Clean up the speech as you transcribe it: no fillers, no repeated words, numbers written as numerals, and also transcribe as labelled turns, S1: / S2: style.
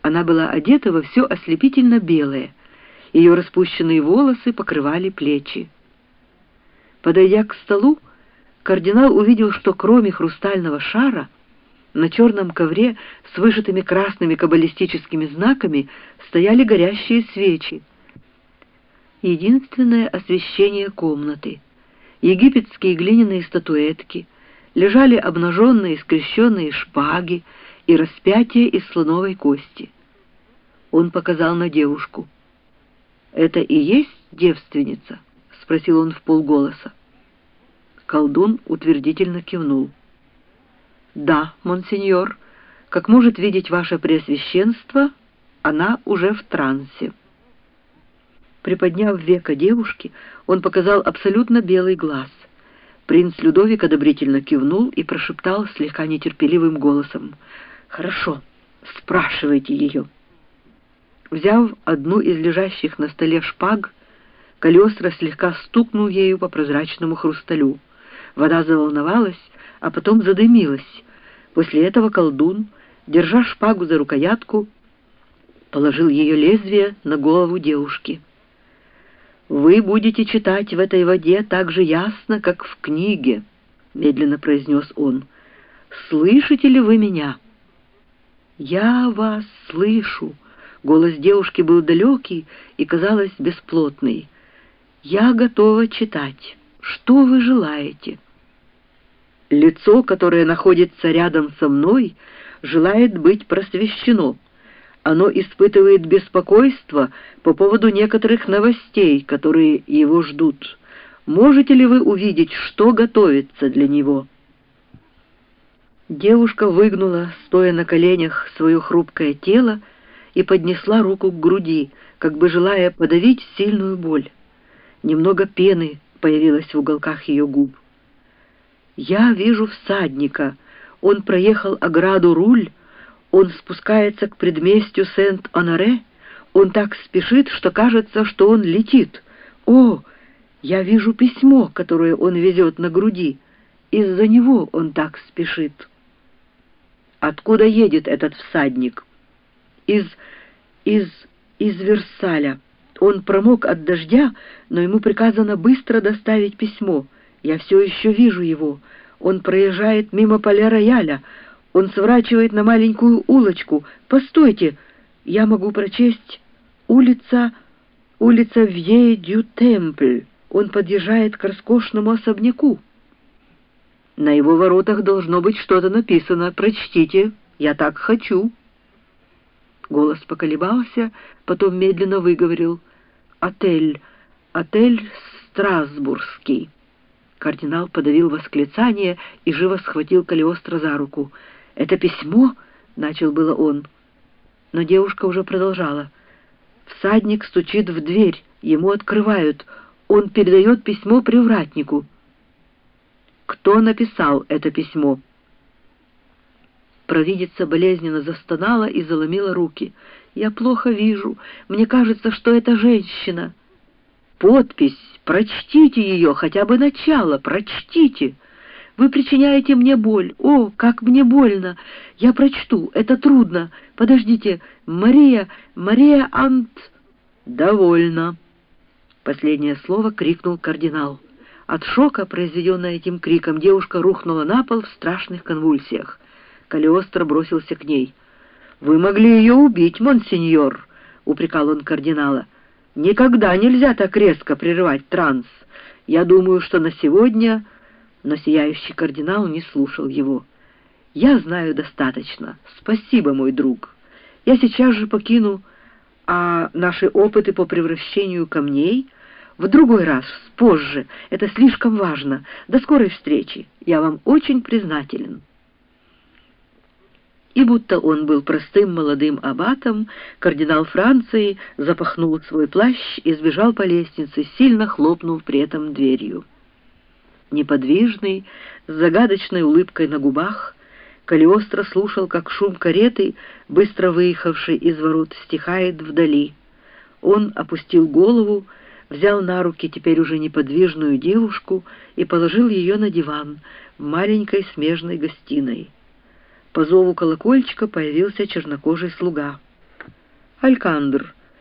S1: Она была одета во все ослепительно белое. Ее распущенные волосы покрывали плечи. Подойдя к столу, кардинал увидел, что кроме хрустального шара на черном ковре с вышитыми красными каббалистическими знаками стояли горящие свечи. Единственное освещение комнаты. Египетские глиняные статуэтки, лежали обнаженные скрещенные шпаги и распятие из слоновой кости. Он показал на девушку. «Это и есть девственница?» — спросил он вполголоса. Колдун утвердительно кивнул. «Да, монсеньор, как может видеть ваше преосвященство, она уже в трансе». Приподняв веко девушки, он показал абсолютно белый глаз. Принц Людовик одобрительно кивнул и прошептал слегка нетерпеливым голосом: «Хорошо, спрашивайте ее». Взяв одну из лежащих на столе шпаг, Калиостро слегка стукнул ею по прозрачному хрусталю. Вода заволновалась, а потом задымилась. После этого колдун, держа шпагу за рукоятку, положил ее лезвие на голову девушки. «Вы будете читать в этой воде так же ясно, как в книге», — медленно произнес он. «Слышите ли вы меня?» «Я вас слышу». Голос девушки был далекий и, казалось, бесплотный. «Я готова читать. Что вы желаете?» «Лицо, которое находится рядом со мной, желает быть просвещено. Оно испытывает беспокойство по поводу некоторых новостей, которые его ждут. Можете ли вы увидеть, что готовится для него?» Девушка выгнула, стоя на коленях, свое хрупкое тело и поднесла руку к груди, как бы желая подавить сильную боль. Немного пены появилось в уголках ее губ. «Я вижу всадника. Он проехал ограду Руль. Он спускается к предместью Сент-Оноре. Он так спешит, что кажется, что он летит. О, я вижу письмо, которое он везет на груди. Из-за него он так спешит». «Откуда едет этот всадник?» Из Версаля. Он промок от дождя, но ему приказано быстро доставить письмо. Я все еще вижу его. Он проезжает мимо Пале-Рояля. Он сворачивает на маленькую улочку. Постойте, я могу прочесть улица Вье-дю-Темпль. Он подъезжает к роскошному особняку. На его воротах должно быть что-то написано. Прочтите. Я так хочу. Голос поколебался, потом медленно выговорил: «Отель Страсбургский». Кардинал подавил восклицание и живо схватил Калиостро за руку. «Это письмо?» — начал было он. Но девушка уже продолжала. «Всадник стучит в дверь, ему открывают. Он передает письмо привратнику». «Кто написал это письмо?» Провидица болезненно застонала и заломила руки. «Я плохо вижу. Мне кажется, что это женщина». «Подпись! Прочтите ее, хотя бы начало, прочтите! Вы причиняете мне боль. О, как мне больно! Я прочту, это трудно. Подождите, Мария Ант...» «Довольно!» Последнее слово крикнул кардинал. От шока, произведенного этим криком, девушка рухнула на пол в страшных конвульсиях. Калиостро бросился к ней. «Вы могли ее убить, монсеньор», — упрекал он кардинала. «Никогда нельзя так резко прерывать транс. Я думаю, что на сегодня...» Но сияющий кардинал не слушал его. «Я знаю достаточно. Спасибо, мой друг. Я сейчас же покину, а наши опыты по превращению камней в другой раз, позже. Это слишком важно. До скорой встречи. Я вам очень признателен». И будто он был простым молодым аббатом, кардинал Франции запахнул свой плащ и сбежал по лестнице, сильно хлопнув при этом дверью. Неподвижный, с загадочной улыбкой на губах, Калиостро слушал, как шум кареты, быстро выехавшей из ворот, стихает вдали. Он опустил голову, взял на руки теперь уже неподвижную девушку и положил ее на диван в маленькой смежной гостиной. По зову колокольчика появился чернокожий слуга. Алькандр,